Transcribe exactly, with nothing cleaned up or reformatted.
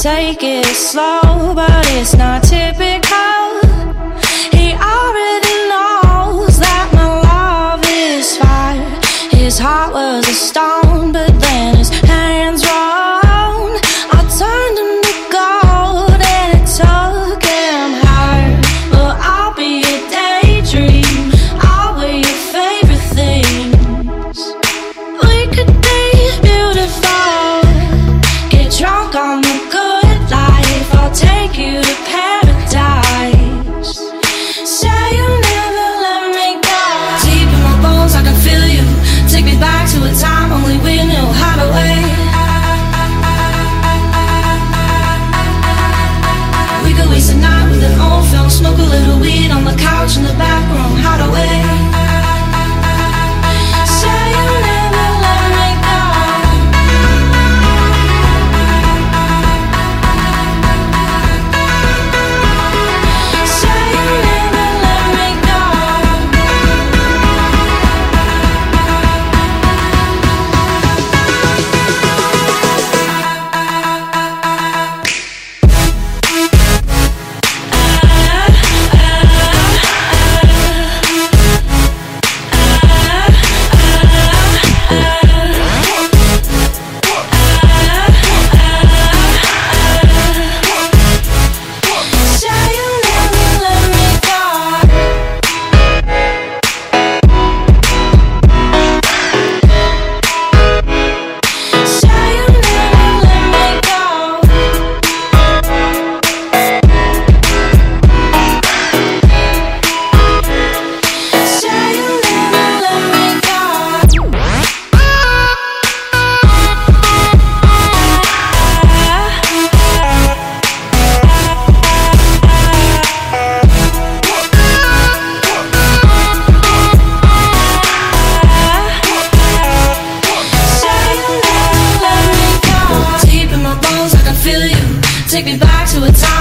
take it slow, but it's not typical. He already knows that my love is fire. His heart was a stone, but then his hands rolled. I turned him to gold and it took him higher. But I'll be a daydream, I'll wear your favorite things. We could be beautiful, get drunk on the good life. I'll take you to paradise. Say you'll never let me go. Deep in my bones I can feel you. Take me back to a time only we knew how to wait. We could waste a night with an old film, smoke a little weed on the couch in the back room, how to wait. Say you'll never let me go. Say you'll never let me go. Say you'll never let me go. Say you'll never let me go. Say you'll never let me go. Say you'll never let me go. Deep in my bones I can feel you. Take me back to a time